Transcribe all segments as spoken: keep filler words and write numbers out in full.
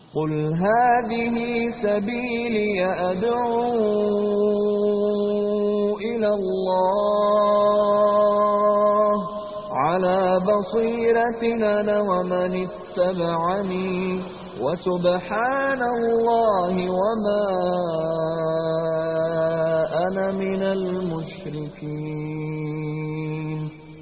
قل هذه سبيلي أدعو إلى الله على بصيرة أنا ومن اتبعني وسبحان الله وما أنا من المشركين.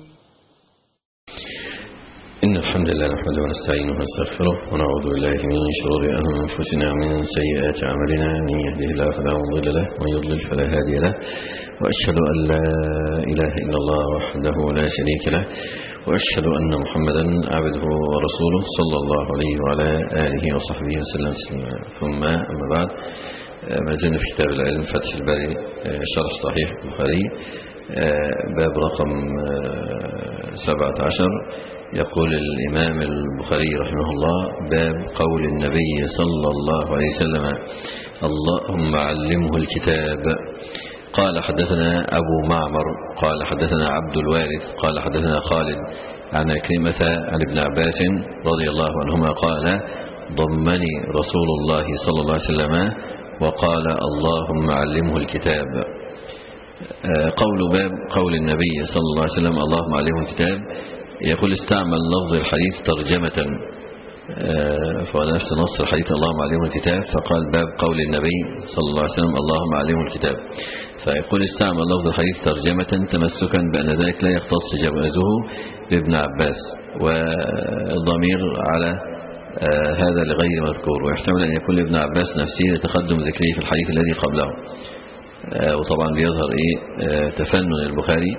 إن الحمد لله نحمده ونستعينه ونستغفره ونعوذ بالله من شرور أنفسنا ومن سيئات أعمالنا، من يهده الله فلا مضل له ومن يضلل فلا هادي له، وأشهد أن لا إله إلا الله وحده لا شريك له، وأشهد أن محمدا عبده ورسوله صلى الله عليه وعلى آله وصحبه وسلم. ثم أما بعد، ما زلنا في كتاب العلم فتح الباري شرح صحيح البخاري، باب رقم سبعة عشر. يقول الإمام البخاري رحمه الله: باب قول النبي صلى الله عليه وسلم: اللهم علمه الكتاب. قال حدثنا أبو معمر قال حدثنا عبد الوارث قال حدثنا خالد عن عكرمة عن ابن عباس رضي الله عنهما قال: ضمني رسول الله صلى الله عليه وسلم وقال: اللهم علمه الكتاب. قول باب قول النبي صلى الله عليه وسلم: اللهم علمه الكتاب. يقول: استعمل لفظ الحديث ترجمة، فهو نفس نص الحديث اللهم علمه الكتاب، فقال باب قول النبي صلى الله عليه وسلم: اللهم علمه الكتاب. فيقول: استعمل لفظ الحديث ترجمة تمسكا بأن ذلك لا يختص جوازه بابن عباس، والضمير على هذا لغير مذكور، ويحتمل أن يكون لابن عباس نفسه لتقدم ذكره في الحديث الذي قبله. وطبعا بيظهر إيه تفنن البخاري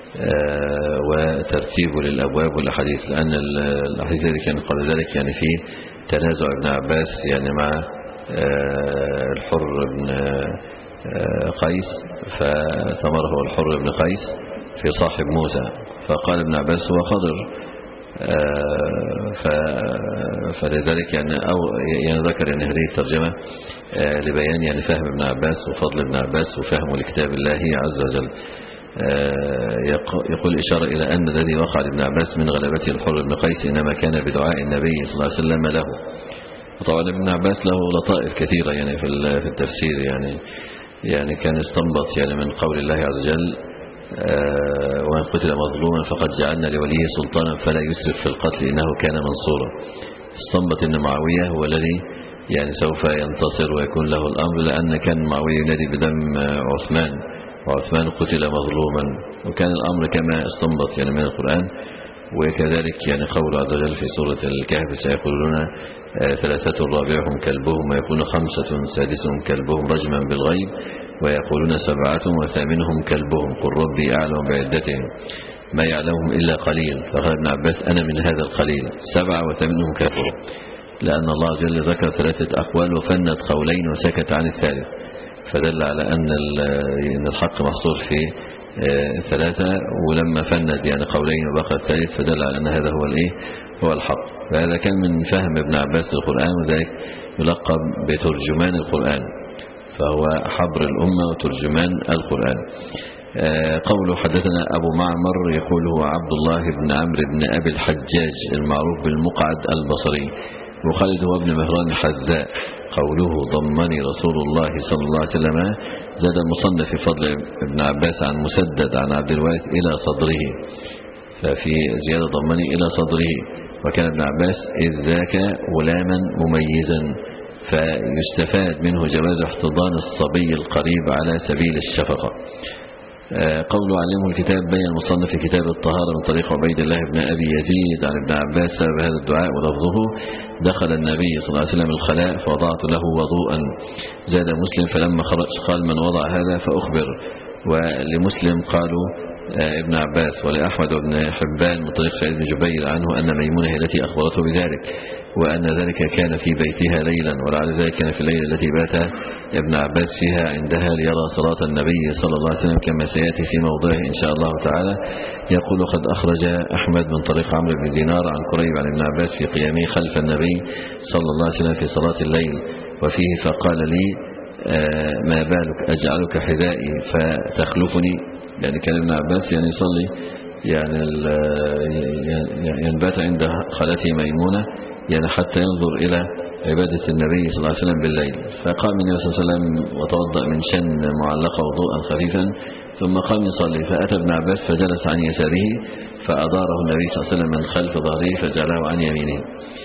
وترتيبه للأبواب والأحاديث، لأن الأحاديث التي كانت قبل ذلك يعني فيه تنازع ابن عباس يعني مع الحر بن قيس، فتمره الحر بن قيس في صاحب موسى، فقال ابن عباس هو خضر، فلذلك يعني أو يعني ذكر يعني هذه الترجمة لبيان يعني فهم ابن عباس وفضل ابن عباس وفهمه لكتاب الله عز وجل. يقول إشارة إلى أن الذي وقع لابن عباس من غلبته الحر بن قيس إنما كان بدعاء النبي صلى الله عليه وسلم له. وطبعا ابن عباس له لطائف كثيرة يعني في التفسير، يعني يعني كان استنبط يعني من قول الله عز وجل: ومن قتل مظلوما فقد جعلنا لوليه سلطانا فلا يسرف في القتل إنه كان منصورا. استنبط أن معاوية هو الذي يعني سوف ينتصر ويكون له الأمر، لأن كان معاوية ينادي بدم عثمان، وعثمان قتل مظلوما، وكان الأمر كما استنبط يعني من القرآن. وكذلك يعني قول عز وجل في سورة الكهف: سيقولون ثلاثة رابعهم كلبهم ويكون خمسة سادسهم كلبهم رجما بالغيب ويقولون سبعة وثامنهم كلبهم قل ربي أعلم بعدتهم ما يعلمهم إلا قليل. فقال ابن عباس: أنا من هذا القليل، سبعة وثامنهم كلبهم، لأن الله عز وجل ذكر ثلاثة أقوال وفند قولين وسكت عن الثالث، فدل على أن الحق محصور في ثلاثة، ولما فند يعني قولين وبقى الثالث فدل على أن هذا هو الإيه هو الحق. فهذا كان من فهم ابن عباس للقرآن، وذلك يلقب بترجمان القرآن، فهو حبر الأمة وترجمان القرآن. قوله حدثنا أبو معمر، يقول هو عبد الله بن عمرو بن أبي الحجاج المعروف بالمقعد البصري، وخالد هو ابن مهران الحذاء. قوله ضمني رسول الله صلى الله عليه وسلم، زاد المصنف في فضل ابن عباس عن مسدد عن عبد الوارث إلى صدره، ففي زيادة ضمني إلى صدره. وكان ابن عباس إذ ذاك غلاما مميزا، فيستفاد منه جواز احتضان الصبي القريب على سبيل الشفقة. قوله علمه الكتاب، بين المصنف في كتاب الطهارة من طريق عبيد الله بن أبي يزيد عن ابن عباس سبب هذا الدعاء، ولفظه: دخل النبي صلى الله عليه وسلم الخلاء فوضعت له وضوءا. زاد مسلم: فلما خرج قال: من وضع هذا فأخبر. ولمسلم قالوا ابن عباس، ولأحمد بن حبان من طريق سعيد بن جبير عنه أن ميمونة هي التي أخبرته بذلك، وأن ذلك كان في بيتها ليلا، ولعل ذلك كان في الليلة التي بات ابن عباس فيها عندها ليرى صلاة النبي صلى الله عليه وسلم، كما سيأتي في موضعه إن شاء الله تعالى. يقول: قد أخرج أحمد من طريق عمرو بن دينار عن قريب عن ابن عباس في قيامه خلف النبي صلى الله عليه وسلم في صلاة الليل، وفيه: فقال لي: ما بالك أجعلك حذائي فتخلفني. يعني كان ابن عباس يعني يصلي يعني ينبات عند خالته ميمونة يعني حتى ينظر إلى عبادة النبي صلى الله عليه وسلم بالليل. فقام النبي صلى الله عليه وسلم وتوضأ من شن معلقة وضوءا خفيفا، ثم قام يصلي، فأتى ابن عباس فجلس عن يساره فأداره النبي صلى الله عليه وسلم من خلف ظهره فجعله عن يمينه.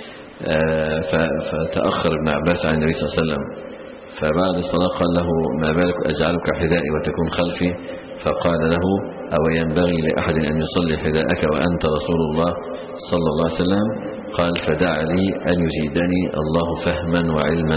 فتأخر ابن عباس عن النبي صلى الله عليه وسلم، فبعد الصلاة قال له: ما بالك أجعلك حذائي وتكون خلفي؟ فقال له: أو ينبغي لأحد أن يصلي حذاءك وأنت رسول الله صلى الله عليه وسلم؟ قال: فدع لي أن يزيدني الله فهما وعلما.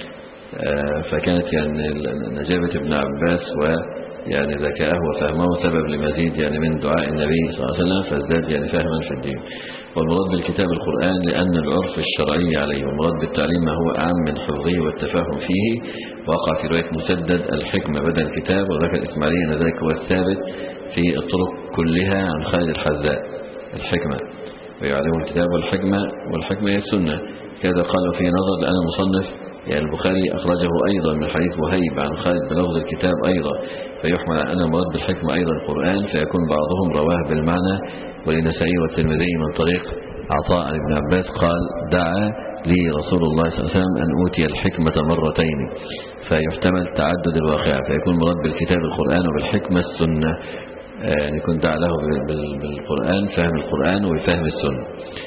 فكانت يعني نجابة ابن عباس ويعني ذكاءه وفهمه سبب لمزيد يعني من دعاء النبي صلى الله عليه وسلم، فازداد يعني فهما في الدين. والمراد بالكتاب القرآن لأن العرف الشرعي عليه، والمراد بالتعليم ما هو أعم من حفظه والتفاهم فيه. وقع في رواية مسدد الحكمة بدل الكتاب، وذكر الإسماعيلي أن ذلك هو الثابت في الطرق كلها عن خالد الحذاء الحكمة، ويعلم الكتاب والحكمة، والحكمة هي السنة. كذا قالوا في نظر لأن المصنف يعني البخاري أخرجه أيضا من حديث وهيب عن خالد بلفظ الكتاب أيضا، فيحمل أن المراد بالحكمة أيضا القرآن، فيكون بعضهم رواه بالمعنى. ولنسائي والترمذي من طريق عطاء عن ابن عباس قال: دعا لي رسول الله صلى الله عليه وسلم أن أوتي الحكمة مرتين، فيحتمل تعدد الواقع، فيكون مراد بالكتاب القرآن وبالحكمة السنة، يعني يكون دعا له بالقرآن فهم القرآن وفهم السنة.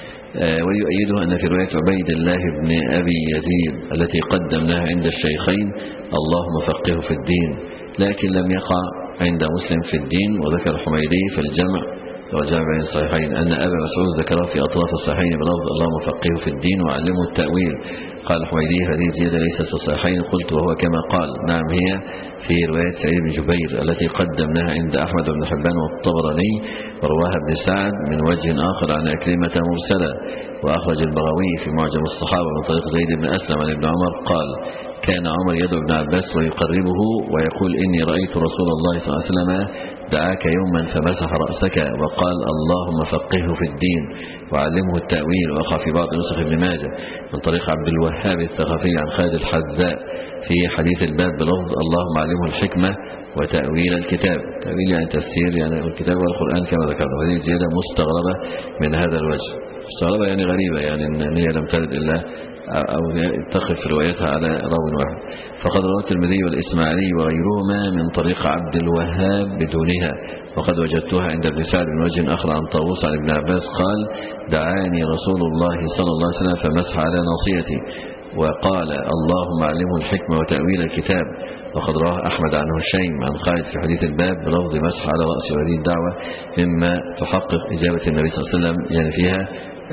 ويؤيده أن في رواية عبيد الله بن أبي يزيد التي قدمناها عند الشيخين: اللهم فقهه في الدين، لكن لم يقع عند مسلم في الدين. وذكر الحميدي في الجمع وجمع بين الصحيحين أن أبا مسعود ذكره في أطراف الصحيحين بلفظ: اللهم فقهه في الدين وعلمه التأويل. قال الحميدي: هذه زيادة ليست في الصحيحين. قلت: وهو كما قال. نعم، هي في رواية سعيد بن جبير التي قدمناها عند أحمد بن حبان والطبراني، ورواها ابن سعد من وجه آخر عن عكرمة مرسلة. وأخرج البغوي في معجم الصحابة من طريق زيد بن أسلم عن ابن عمر قال: كان عمر يدعو ابن عباس ويقربه ويقول: إني رأيت رسول الله صلى الله عليه وسلم دعاك يوما فمسح رأسك وقال: اللهم فقهه في الدين وعلمه التأويل. وقع في بعض نسخ ابن ماجه من طريق عبد الوهاب الثقفي عن خالد الحذاء في حديث الباب بلفظ: اللهم علمه الحكمة وتأويل الكتاب. تأويل يعني تفسير يعني الكتاب والقرآن كما ذكرنا. وهذه زيادة مستغربة من هذا الوجه، مستغربة يعني غريبة، يعني أن هي لم ترد إلا أو تقف روايتها على راو واحد. فقد روى الترمذي والإسماعيلي وغيرهما من طريق عبد الوهاب بدونها، وقد وجدتها عند ابن سعد من وجه آخر عن طاووس عن ابن عباس قال: دعاني رسول الله صلى الله عليه وسلم فمسح على ناصيتي وقال: اللهم علمه الحكمة وتأويل الكتاب. وقد رواه أحمد عن هشيم عن خالد في حديث الباب بلفظ مسح على رأسه. وهذه الدعوة مما تحقق إجابة النبي صلى الله عليه وسلم يعني فيها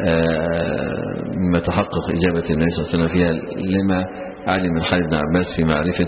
مما تحقق إجابة النبي صلى الله عليه وسلم فيها لما علم من حال ابن عباس في معرفة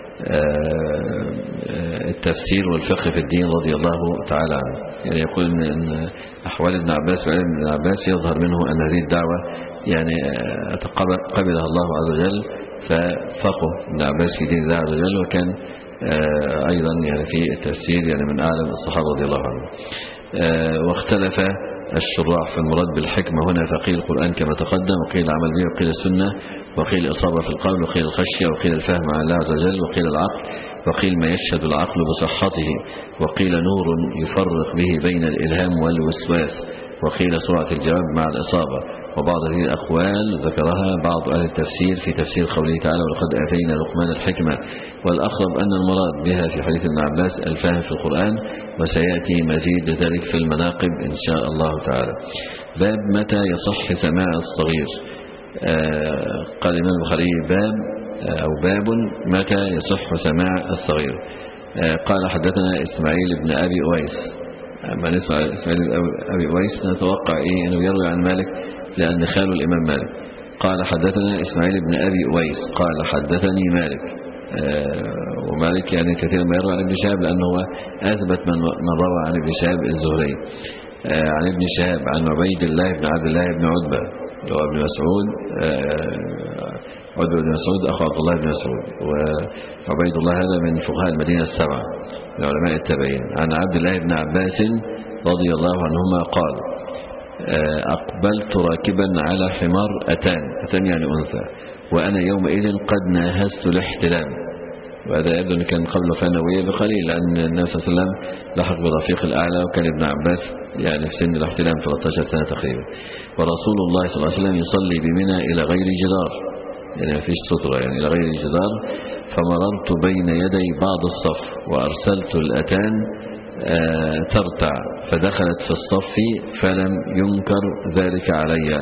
التفسير والفقه في الدين رضي الله تعالى عنه. يعني يقول أن أحوال ابن عباس وعلم ابن عباس يظهر منه أن هذه الدعوة يعني قبلها الله عز وجل، ففقه ابن عباس في دين الله عز وجل، وكان أيضا يعني في التفسير يعني من أعلم الصحابة رضي الله عنهم. واختلف الشراح في المراد بالحكمة هنا، فقيل القرآن كما تقدم، وقيل العمل به، وقيل السنة، وقيل الإصابة في القول، وقيل الخشية، وقيل الفهم عن الله عز وجل، وقيل العقل، وقيل ما يشهد العقل بصحته، وقيل نور يفرق به بين الإلهام والوسواس، وقيل سرعة الجواب مع الإصابة. وبعض هذه الأقوال ذكرها بعض أهل التفسير في تفسير قوله تعالى: ولقد آتينا لقمان الحكمة. والأقرب أن المراد بها في حديث ابن عباس الفهم في القرآن، وسيأتي مزيد ذلك في المناقب إن شاء الله تعالى. باب متى يصح سماع الصغير. آه قال الإمام البخاري: باب أو باب متى يصح سماع الصغير. آه قال: حدثنا إسماعيل بن أبي أويس. ما نسمع إسماعيل بن أبي أويس نتوقع إيه أنه يروي عن مالك لأن خاله الإمام مالك. قال: حدثنا إسماعيل بن أبي أويس قال: حدثني مالك. آه ومالك يعني كثيرا ما يروي عن ابن شهاب لأنه هو أثبت من, من روى عن ابن شهاب الزهري. آه عن ابن شهاب عن عبيد الله بن عبد الله بن عتبة هو ابن مسعود. آه عتبة بن مسعود أخو عبد الله بن مسعود، وعبيد الله هذا من فقهاء المدينة السبعة من علماء التابعين. عن عبد الله بن عباس رضي الله عنهما قال: أقبلت راكبا على حمار أتان أتان يعني أنثى، وأنا يومئذ قد ناهزت الاحتلام. وهذا يبدو أن كان قبل وفاة النبوية بقليل، لأن النبي صلى الله عليه وسلم لحق بالرفيق الأعلى، وكان ابن عباس يعني في سن الاحتلام ثلاثة عشر سنة تقريبا. ورسول الله صلى الله عليه وسلم يصلي بمنى إلى غير جدار، يعني ما فيش سترة يعني إلى غير جدار. فمررت بين يدي بعض الصف وأرسلت الأتان آه ترتع فدخلت في الصف فلم ينكر ذلك علي.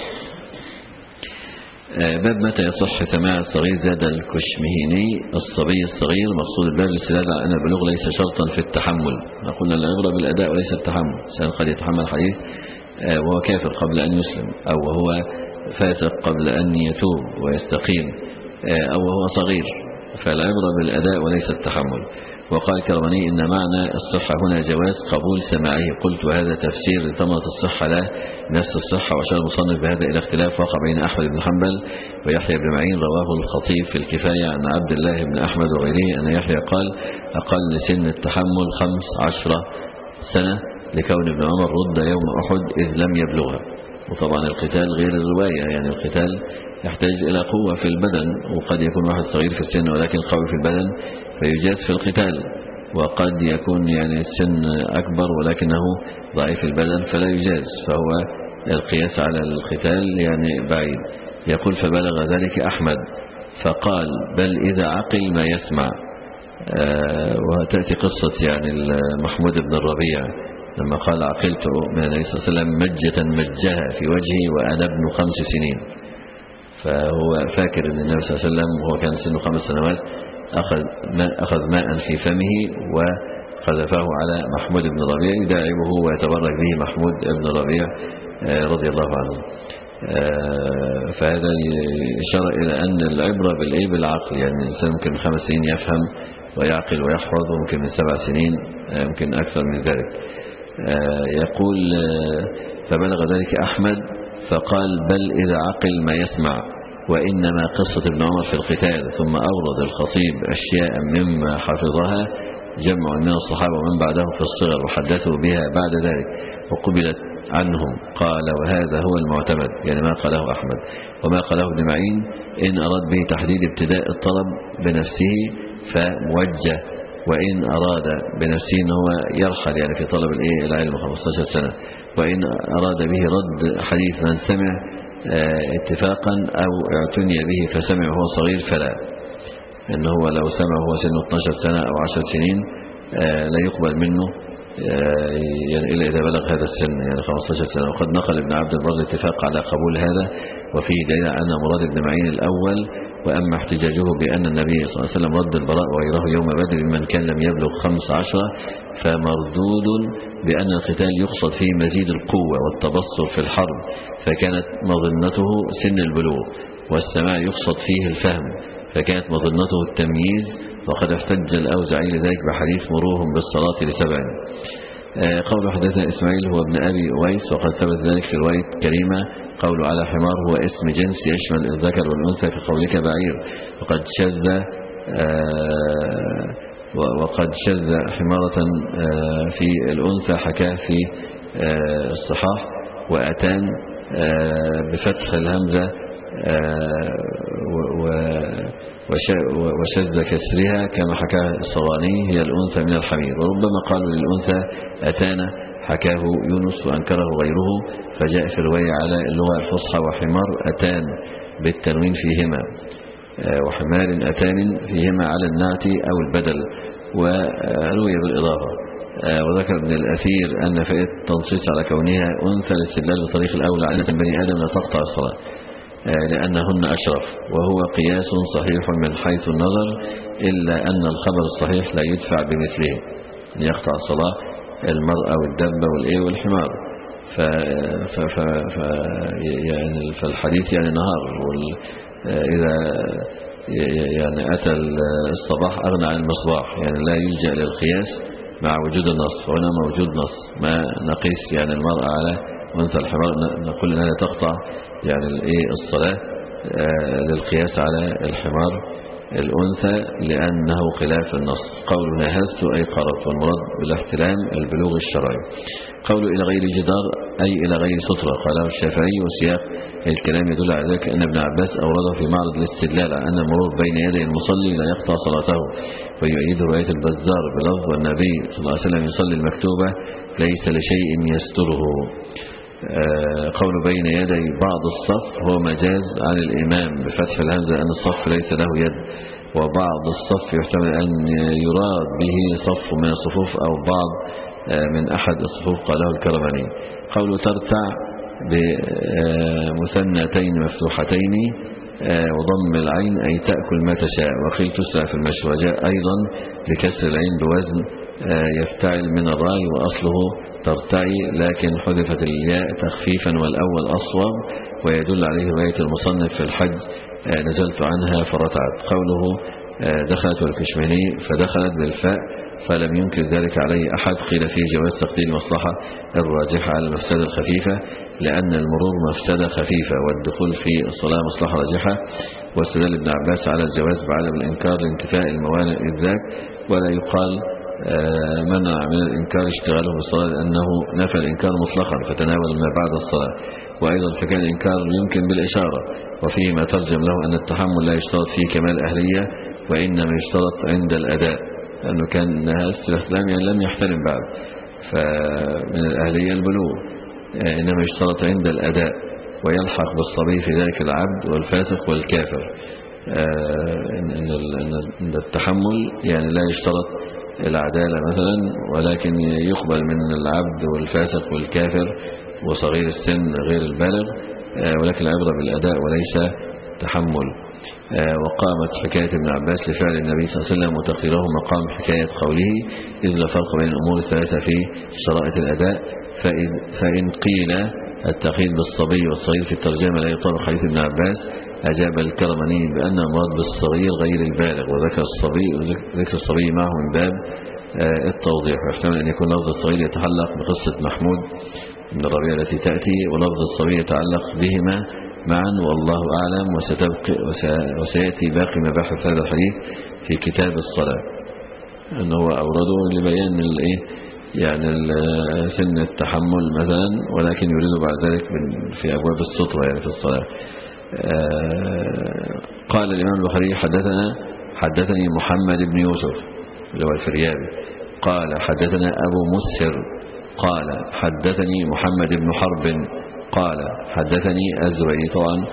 آه باب متى يصح سماع الصغير. زاد الكشمهيني الصبي الصغير مقصود الباب الاستدلال على أن البلوغ ليس شرطا في التحمل. قلنا العبرة بالأداء وليس التحمل. إنسان قد يتحمل حديث آه وهو كافر قبل أن يسلم، أو وهو فاسق قبل أن يتوب ويستقيم، آه أو وهو صغير، فالعبرة بالأداء وليس التحمل. وقال كرماني إن معنى الصحة هنا جواز قبول سماعه. قلت وهذا تفسير لثمرة الصحة لا نفس الصحة. وأشار المصنف بهذا إلى اختلاف وقع بين أحمد بن حنبل ويحيى بن معين. رواه الخطيب في الكفاية عن عبد الله بن أحمد وغيره أن يحيى قال أقل سن التحمل خمس عشرة سنة لكون ابن عمر رد يوم أحد إذ لم يبلغها. وطبعا القتال غير الرواية، يعني القتال يحتاج إلى قوة في البدن، وقد يكون واحد صغير في السن ولكن قوي في البدن فيجاز في القتال، وقد يكون يعني السن أكبر ولكنه ضعيف البدن فلا يجاز، فهو القياس على القتال يعني بعيد. يقول فبلغ ذلك أحمد فقال بل إذا عقل ما يسمع. آه وتأتي قصة يعني محمود بن الربيع لما قال عقلت من النبي صلى الله عليه وسلم مجة مجها في وجهي وأنا ابن خمس سنين. فهو فاكر أن النبي صلى الله عليه وسلم وهو كان سنه خمس سنوات أخذ ماء, أخذ ماء في فمه وقذفه على محمود بن ربيع يداعبه ويتبرك به محمود بن ربيع رضي الله عنه. فهذا يشار إلى أن العبرة بالإيه بالعقل، يعني الإنسان ممكن من خمس سنين يفهم ويعقل ويحفظ، وممكن من سبع سنين ممكن أكثر من ذلك. يقول فبلغ ذلك أحمد فقال بل إذا عقل ما يسمع. وإنما قصة ابن عمر في القتال. ثم أورد الخطيب أشياء مما حفظها جمع من الصحابة ومن بعدهم في الصغر وحدثوا بها بعد ذلك وقبلت عنهم. قال وهذا هو المعتمد، يعني ما قاله أحمد. وما قاله ابن معين إن أراد به تحديد ابتداء الطلب بنفسه فموجه، وإن أراد بنفسه أنه هو يرحل يعني في طلب العلم خمسة عشر سنة، وإن أراد به رد حديث من سمع اتفاقا أو اعتني به فسمع وهو صغير فلا، إنه هو لو سمع وهو سنه اثنتا عشرة سنة أو عشر سنين لا يقبل منه يعني إلا إذا بلغ هذا السن يعني خمسة عشر سنة. وقد نقل ابن عبد البر الاتفاق على قبول هذا، وفيه دليل أن مراد ابن معين الأول. وأما احتجاجه بأن النبي صلى الله عليه وسلم رد البراء وغيره يوم بدر من كان لم يبلغ خمس عشرة فمردود بأن القتال يقصد فيه مزيد القوة والتبصر في الحرب، فكانت مظنته سن البلوغ، والسماع يقصد فيه الفهم فكانت مظنته التمييز. وقد احتج الأوزعي لذلك بحديث مروهم بالصلاة لسبع. قول حدثنا إسماعيل هو ابن أبي أويس، وقد ثبت ذلك في رواية كريمة. قول على حمار هو اسم جنس يشمل الذكر والأنثى كقولك بعير. وقد شذ وقد شذ حمارة في الأنثى حكاه في الصحاح. وأتان بفتح الهمزة وشذ كسرها كما حكاه الصواني هي الأنثى من الحمير. وربما قالوا للأنثى أتانا حكاه يونس وأنكره غيره، فجاء في الرواية على اللغة الفصحى وحمار أتان بالتنوين فيهما، وحمار أتان فيهما على النعت أو البدل، وروي بالإضافة. وذكر ابن الأثير أن فائدة التنصيص على كونها أنثى الاستدلال بطريق الأولى على أن بني آدم لا تقطع الصلاة لأنهن أشرف، وهو قياس صحيح من حيث النظر، إلا أن الخبر الصحيح لا يدفع بمثله، يقطع الصلاة المرأة والدبة والإيه والحمار. ف... ف... ف... ف... يعني فالحديث يعني نهار، إذا يعني أتى الصباح أغنى عن المصباح، يعني لا يلجأ للقياس مع وجود النص. وهنا موجود نص، ما نقيس يعني المرأة على أنثى الحمار، نقول أنها تقطع يعني الإيه الصلاة للقياس على الحمار الأنثى لأنه خلاف النص. قول نهزت أي قررت، والمراد بالاحتلام البلوغ الشرعي. قول إلى غير جدار أي إلى غير سترة، قاله الشافعي، وسياق الكلام يدل على ذلك أن ابن عباس أورده في معرض الاستدلال على أن المرور بين يدي المصلي لا يقطع صلاته، ويؤيد رواية البزار بلفظ والنبي صلى الله عليه وسلم يصلي المكتوبة ليس لشيء يستره. قول بين يدي بعض الصف هو مجاز عن الإمام بفتح الهمزة أن الصف ليس له يد، وبعض الصف يحتمل أن يراد به صف من الصفوف أو بعض من أحد الصفوف قاله الكرماني. قول ترتع بمثنتين مفتوحتين وضم العين أي تأكل ما تشاء، وقيل تسرع في المشي، وجاء أيضا بكسر العين بوزن يفتعل من الراء وأصله ترتعي لكن حذفت الياء تخفيفا والأول أصوب، ويدل عليه رواية المصنف في الحج نزلت عنها فرتعت. قوله دخلت والكشميني فدخلت بالفاء فلم ينكر ذلك عليه أحد، قيل فيه جواز تقدير المصلحة الراجحة على المفسدة الخفيفة لأن المرور مفسدة خفيفة والدخول في الصلاة مصلحة راجحة، واستدل ابن عباس على الجواز بعدم الإنكار لانتفاء الموانع إذ ذاك، ولا يقال منع من الإنكار اشتغاله بالصلاة لأنه نفى الإنكار مطلقا فتناول ما بعد الصلاة. وأيضا فكان الإنكار يمكن بالإشارة، وفيه ما ترجم له أن التحمل لا يشترط فيه كمال أهلية وإنما يشترط عند الأداء، لأنه كان الاحتلام يعني لم يحترم بعد، فمن الأهلية البلوغ، إنما يشترط عند الأداء، ويلحق بالصبي في ذلك العبد والفاسق والكافر. إن التحمل يعني لا يشترط العدالة مثلا، ولكن يقبل من العبد والفاسق والكافر وصغير السن غير البالغ، ولكن العبرة بالأداء وليس تحمل. وقامت حكاية ابن عباس لفعل النبي صلى الله عليه وسلم وتقريره مقام حكاية قوله إذ لا فرق بين الأمور الثلاثة في شرائط الأداء. فإن قيل التقييد بالصبي والصغير في الترجمة لا يطابق حديث ابن عباس، أجاب الكرماني بأن المراد بالصغير غير البالغ، وذكر الصبي ذكر الصبي معه من باب التوضيح، ويحتمل أن يكون لفظ الصغير يتعلق بقصة محمود بن الربيع التي تأتي، ولفظ الصبي يتعلق بهما معا والله أعلم. وسيأتي باقي مباحث هذا الحديث في كتاب الصلاة، أنه أورده لبيان الإيه يعني سن التحمل مثلا، ولكن يريد بعد ذلك في أبواب السطرة يعني في الصلاة. قال الإمام البخاري حدثنا حدثني محمد بن يوسف اللي هو الفريابي قال حدثنا أبو مسهر قال حدثني محمد بن حرب قال حدثني الزبيدي. طبعا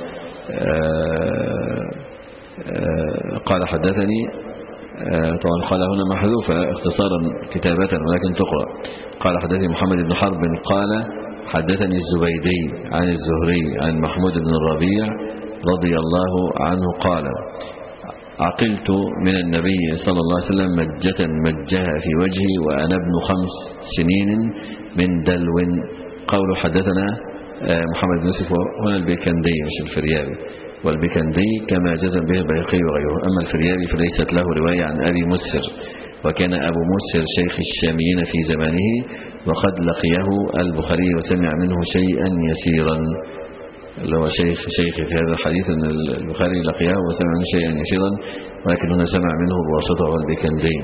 قال حدثني طبعا قال هنا محذوفة اختصارا كتابة ولكن تقرأ. قال حدثني محمد بن حرب قال حدثني الزبيدي عن الزهري عن محمود بن الربيع رضي الله عنه قال عقلت من النبي صلى الله عليه وسلم مجة مجها في وجهي وأنا ابن خمس سنين من دلو. قول حدثنا محمد بن يوسف هنا البيكندي مش الفريابي، والبيكندي كما جزم به البيهقي وغيره. أما الفريابي فليست له رواية عن أبي مسهر، وكان أبو مسهر شيخ الشاميين في زمانه وقد لقيه البخاري وسمع منه شيئا يسيرا، اللي هو شيخ شيخ في هذا الحديث أن البخاري لقيه وسمع منه شيئا يسيرا، ولكن هنا سمع منه بواسطة والبيكندي.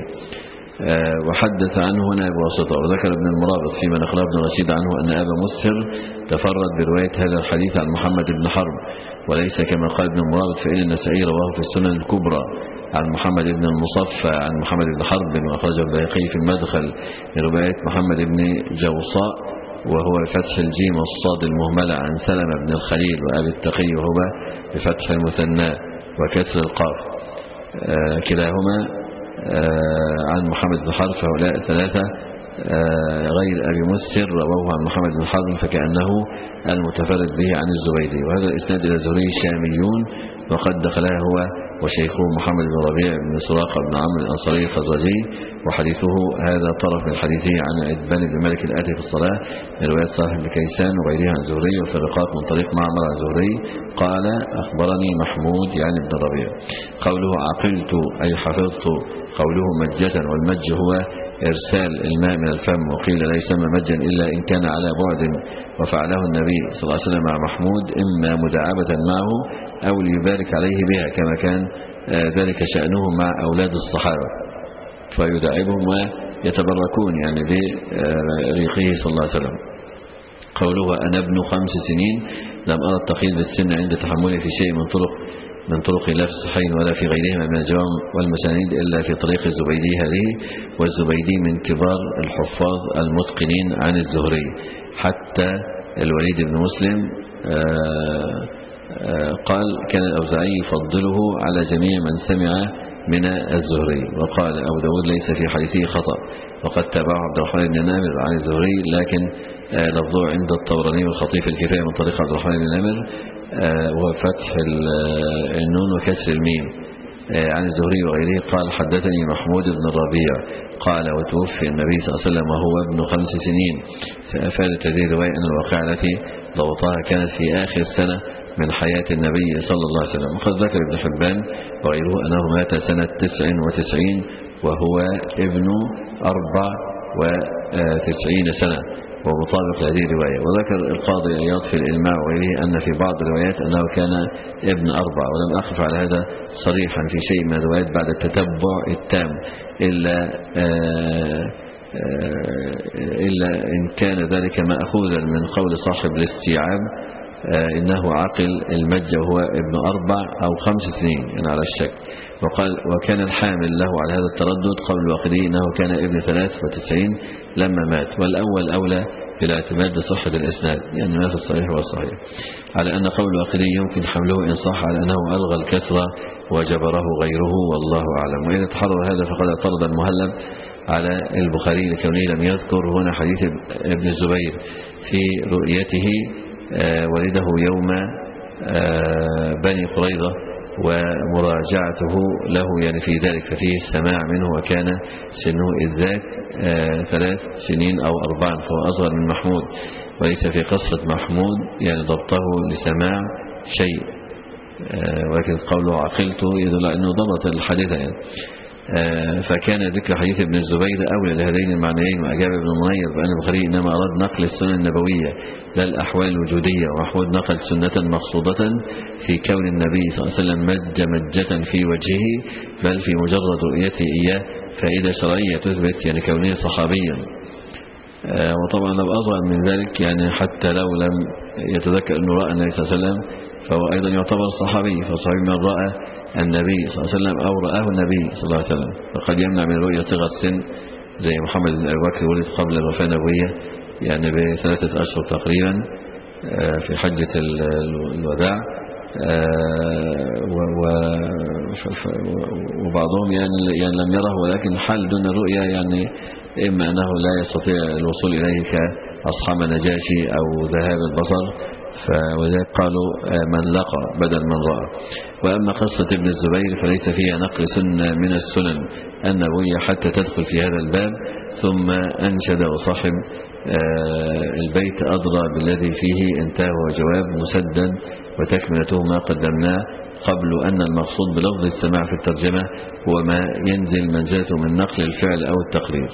وحدث عنه هنا بواسطة. وذكر ابن المرابط فيما نقله ابن رشيد عنه أن أبا مسهر تفرد برواية هذا الحديث عن محمد بن حرب، وليس كما قال ابن المرابط فإن النسائي رواه في السنن الكبرى عن محمد بن المصفى عن محمد بن حرب، وأخرجه البيهقي في المدخل برواية محمد بن جوصاء وهو بفتح الجيم والصاد المهملة عن سلمة بن الخليل وأبي التقي وهو بفتح المثنى وكسر القاف آه كلاهما آه عن محمد بن حرب، فهؤلاء ثلاثة آه غير أبي مسهر رواه عن محمد بن حرب فكأنه المتفرد به عن الزبيدي. وهذا الإسناد إلى الزهري شاميون، وقد دخلها هو وشيخه محمد بن ربيع بن سراقة بن عمرو الأنصاري الخزرجي، وحديثه هذا طرف من حديثه عن عتبان بن مالك الآتي في الصلاة من رواية صالح بن كيسان وغيرها عن زهري، وفي الرقاق من طريق معمر عن زهري قال أخبرني محمود يعني ابن الربيع. قوله عقلت أي حفظت، قوله مجة، والمج هو إرسال الماء من الفم، وقيل لا يسمى مجا إلا إن كان على بعد، وفعله النبي صلى الله عليه وسلم مع محمود إما مداعبة معه أو ليبارك عليه بها، كما كان ذلك شأنه مع أولاد الصحابة فيداعبهم ويتبركون يعني بريقه صلى الله عليه وسلم. قوله أنا ابن خمس سنين لم أرى التقييد بالسن عند تحمله في شيء من طرق من طرق لا في الصحيحين ولا في غيرهما من الجوامع والمسانيد إلا في طريق الزبيدي هذه، والزبيدي من كبار الحفاظ المتقنين عن الزهري، حتى الوليد بن مسلم قال كان الأوزاعي يفضله على جميع من سمع من الزهري. وقال أبو داود ليس في حديثه خطأ، وقد تابعه عبد الرحمن بن نامر عن الزهري، لكن لفظه عند الطبراني والخطيب في الكفاية من طريق عبد الرحمن بن نامر وفتح النون وكسر الميم عن الزهري وغيره. قال حدثني محمود بن الربيع قال وتوفي النبي صلى الله عليه وسلم وهو ابن خمس سنين. فأفادت هذه الرواية أن الواقعة التي ضبطها كانت في آخر سنة من حياة النبي صلى الله عليه وسلم. وقد ذكر ابن حبان وغيره أنه مات سنة تسع وتسعين وهو ابن أربع وتسعين سنة ومطابق لهذه الرواية. وذكر القاضي عياض في الإلماع وغيره أن في بعض الروايات أنه كان ابن أربع، ولم أقف على هذا صريحا في شيء من الروايات بعد التتبع التام، إلا آآ آآ إلا إن كان ذلك مأخوذا من قول صاحب الاستيعاب إنه عقل المجة وهو ابن أربع أو خمس سنين يعني على الشك. وقال وكان الحامل له على هذا التردد قول الواقدي إنه كان ابن ثلاث وتسعين لما مات، والأول أولى بالاعتماد لصحة الإسناد يعني ما في الصحيح والصحيح، على أن قول الواقدي يمكن حمله إن صح على أنه ألغى الكسرة وجبره غيره والله أعلم. وإذا تحرر هذا فقد اعترض المهلب على البخاري لكونه لم يذكر هنا حديث ابن الزبير في رؤيته ولده يوم بني قريظة ومراجعته له يعني في ذلك، ففيه السماع منه وكان سنه إذ ذاك ثلاث سنين أو أربعا فهو أصغر من محمود، وليس في قصة محمود يعني ضبطه لسماع شيء، ولكن قوله عقلته يدل على أنه ضبط الحديث يعني. فكان ذكر حديث ابن الزبير أولى لهذين المعنيين. وأجاب ابن منير بأن البخاري إنما أراد نقل السنة النبوية لا الأحوال الوجودية، ومحمود نقل سنة مقصودة في كون النبي صلى الله عليه وسلم مج مجة في وجهه بل في مجرد رؤيته إياه فائدة شرعية تثبت يعني كونه صحابيا. وطبعا لو أصغر من ذلك يعني حتى لو لم يتذكر أنه رأى النبي صلى الله عليه وسلم فهو أيضا يعتبر صحابي، فصحابي من رأى النبي صلى الله عليه وسلم أو رآه النبي صلى الله عليه وسلم. فقد يمنع من رؤية صغر السن زي محمد بن أبي بكر ولد قبل الوفاة النبوية يعني بثلاثة أشهر تقريبا في حجة الوداع، وبعضهم يعني, يعني لم يره ولكن حال دون الرؤية يعني إما أنه لا يستطيع الوصول إليه كأصحاب النجاشي أو ذهاب البصر، فوذلك قالوا من لقى بدل من رأى. وأما قصة ابن الزبير فليس فيها نقل سنة من السنن النبوية حتى تدخل في هذا الباب. ثم أنشد وصاحب البيت أدرى بالذي فيه انتهى وجواب مسدد وتكملته ما قدمناه قبل أن المقصود بلفظ السماع في الترجمة هو ما ينزل منزلته من نقل الفعل أو التقرير،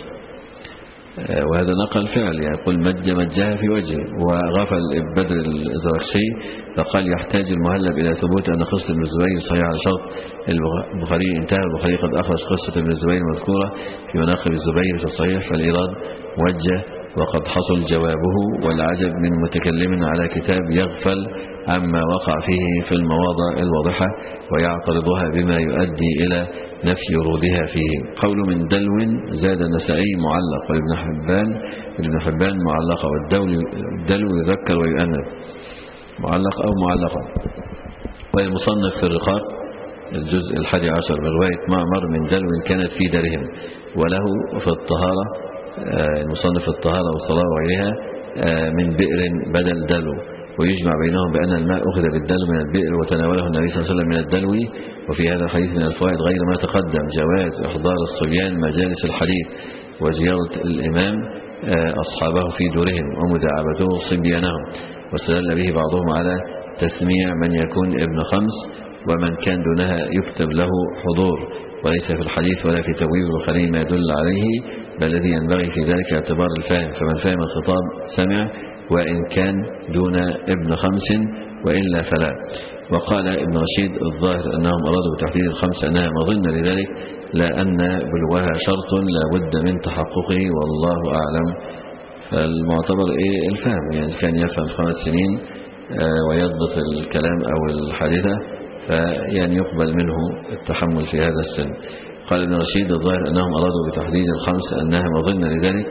وهذا نقل فعل يعني يقول مج مجها في وجهه. وغفل بدر الزرخشي فقال يحتاج المهلب إلى ثبوت أن قصة ابن الزبير صحيح على شرط البخاري انتهى. البخاري قد أخرج قصة ابن الزبير المذكورة في مناقب الزبير في الصحيح، فالإيراد موجه وقد حصل جوابه. والعجب من متكلم على كتاب يغفل عما وقع فيه في المواضع الواضحة ويعترضها بما يؤدي إلى نفي ورودها فيه. قول من دلو زاد النسائي معلق وابن حبان ابن حبان معلقة، والدلو يذكر ويؤنث معلق أو معلقة. والمصنف في الرقاق الجزء الحادي عشر من رواية معمر من دلو كانت في دارهم، وله في الطهارة المصنف في الطهارة والصلاة وغيرها من بئر بدل دلو، ويجمع بينهم بأن الماء أخذ بالدلو من البئر وتناوله النبي صلى الله عليه وسلم من الدلو. وفي هذا الحديث من الفوائد غير ما تقدم جواز إحضار الصبيان مجالس الحديث وزيارة الإمام أصحابه في دورهم ومداعبته صبيانهم، واستدل به بعضهم على تسميع من يكون ابن خمس ومن كان دونها يكتب له حضور، وليس في الحديث ولا في تبويب البخاري ما يدل عليه، بل الذي ينبغي في ذلك اعتبار الفاهم، فمن فهم الخطاب سمع وإن كان دون ابن خمس وإلا فلا. وقال ابن رشيد الظاهر أنهم أرادوا بتحديد الخمس أنها مظنة لذلك لا أن بلوغها شرط لا بد من تحققه والله أعلم. فالمعتبر إيه الفهم، يعني كان يفهم خمس سنين ويضبط الكلام أو الحادثة فيعني يقبل منه التحمل في هذا السن. قال ابن رشيد الظاهر أنهم أرادوا بتحديد الخمس أنها مظنة لذلك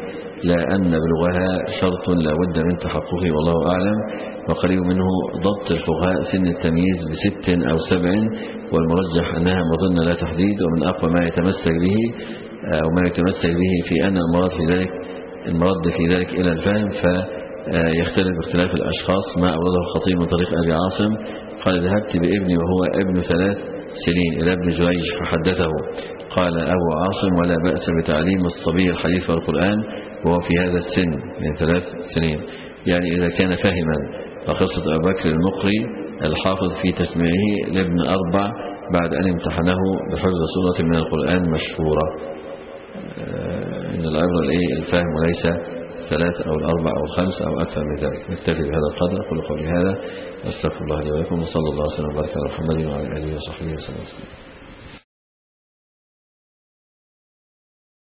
لا أن بلغها شرط لا بد من تحققه والله أعلم. وقريب منه ضبط الفقهاء سن التمييز بست أو سبع، والمرجح أنها مظنة لا تحديد. ومن أقوى ما يتمسك به أو ما يتمسك به في أن المراد في ذلك المرد في ذلك إلى الفهم، فيختلف باختلاف الأشخاص. ما أورده الخطيب من طريق أبي عاصم قال ذهبت بابني وهو ابن ثلاث سنين إلى ابن جريج فحدثه، قال أبو عاصم ولا بأس بتعليم الصبي الحديث والقرآن وهو في هذا السن من ثلاث سنين، يعني إذا كان فاهما. وقصة أبو بكر المقري الحافظ في تسميعه لابن أربع بعد أن امتحنه بحفظ سورة من القرآن مشهورة. إن العبرة الفهم وليس ثلاث أو الأربع أو الخمس أو أكثر من ذلك. نكتفي بهذا القدر. أقول قولي هذا واستغفر الله لي ولكم، وصلى الله وسلم وبارك على محمد وعلى آله وصحبه وسلم.